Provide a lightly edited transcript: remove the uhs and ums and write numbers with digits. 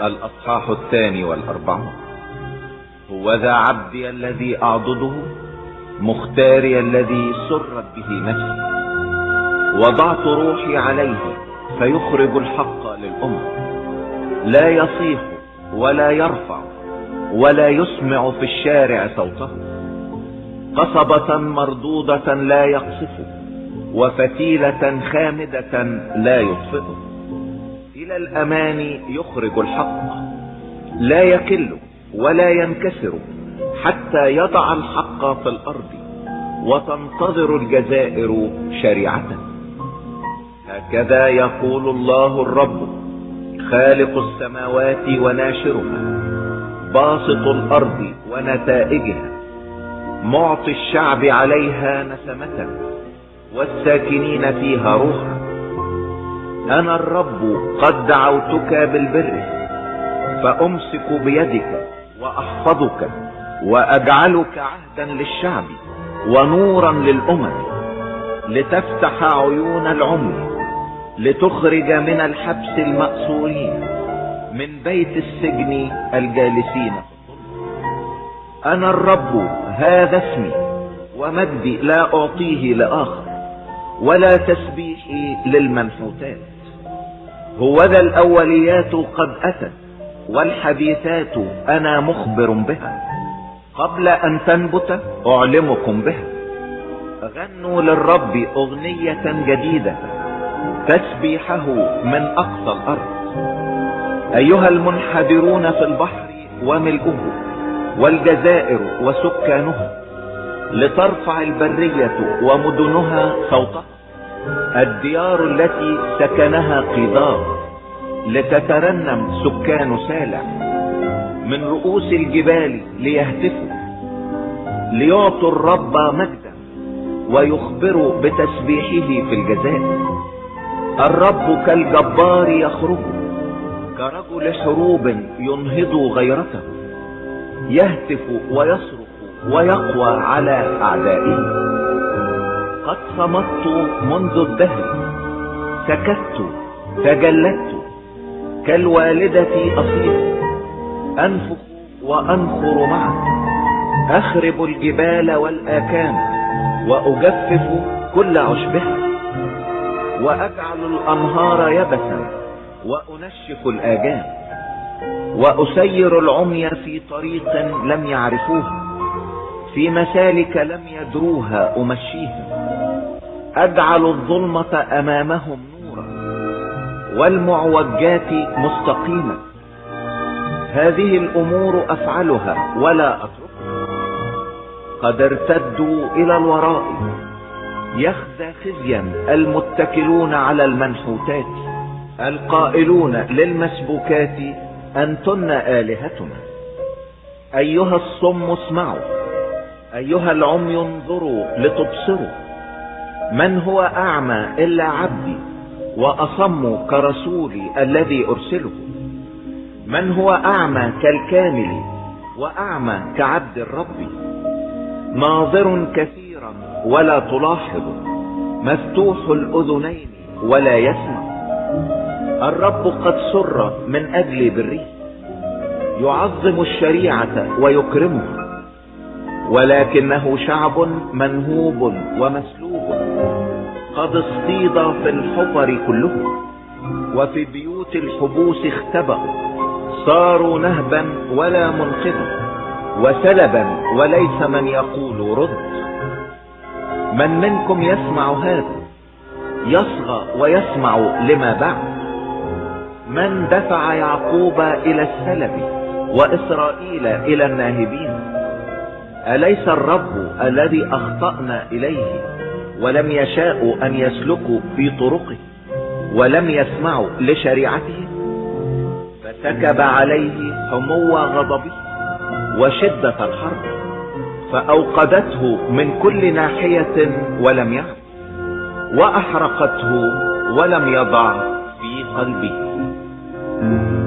الأصحاح 42. هو ذا عبدي الذي أعضده، مختاري الذي سرت به نفسي. وضعت روحي عليه فيخرج الحق للأمم. لا يصيح ولا يرفع ولا يسمع في الشارع صوته. قصبة مردودة لا يقصف، وفتيلة خامدة لا يطفئ. إلى الأمان يخرج الحق، لا يكل ولا ينكسر حتى يضع الحق في الأرض، وتنتظر الجزائر شريعته. هكذا يقول الله الرب، خالق السماوات وناشرها، باسط الأرض ونتائجها، معطي الشعب عليها نسمة والساكنين فيها روحا. أنا الرب قد دعوتك بالبر، فأمسك بيدك وأحفظك، وأجعلك عهدا للشعب ونورا للأمم، لتفتح عيون العمي، لتخرج من الحبس المأسورين، من بيت السجن الجالسين. أنا الرب هذا اسمي، ومجدي لا أعطيه لآخر، ولا تسبيحي للمنحوتات. هوذا الأوليات قد أتت، والحديثات أنا مخبر بها. قبل أن تنبت أعلمكم بها. غنوا للرب أغنية جديدة، تسبيحه من أقصى الأرض. أيها المنحدرون في البحر وملئه، والجزائر وسكانها، لترفع البرية ومدنها صوتها، الديار التي سكنها قيدار، لتترنم سكان سالع. من رؤوس الجبال ليهتفوا، ليعطوا الرب مجدا، ويخبروا بتسبيحه في الجزائر. الرب كالجبار يخرج، كرجل حروب ينهض غيرته، يهتف ويصرخ ويقوى على أعدائه. قد صمت منذ الدهر، سكت تجلدت، كالوالدة أصيح، أنفخ وأنخر معا. أخرب الجبال والآكام، وأجفف كل عشبها، وأجعل الأنهار يبسا، وأنشف الآجام، وأسير العمي في طريق لم يعرفوها، في مسالك لم يدروها أمشيهم. أجعل الظلمة أمامهم نورا، والمعوجات مستقيمة. هذه الأمور أفعلها ولا أتركها. قد ارتدوا إلى الوراء، يخزى خزيا المتكلون على المنحوتات، القائلون للمسبوكات أنتن آلهتنا. أيها الصم اسمعوا، أيها العمي انظروا لتبصروا. من هو أعمى إلا عبدي، وأصم كرسولي الذي أرسله؟ من هو أعمى كالكامل، وأعمى كعبد الرب؟ ناظر كثيرا ولا تلاحظ، مفتوح الأذنين ولا يسمع. الرب قد سر من أجل بره، يعظم الشريعة ويكرمها. ولكنه شعب منهوب ومسلوب، قد اصطيد في الحفر كله، وفي بيوت الحبوس اختبأوا. صاروا نهبا ولا منقذا، وسلبا وليس من يقول رد. من منكم يسمع هذا؟ يصغى ويسمع لما بعد. من دفع يعقوب إلى السلب، وإسرائيل إلى الناهبين؟ أليس الرب الذي أخطأنا إليه، ولم يشاءوا أن يسلكوا في طرقه، ولم يسمعوا لشريعته؟ فسكب عليه حمو غضبه وشدة الحرب، فأوقدته من كل ناحية ولم يعد، وأحرقته ولم يضع في قلبه.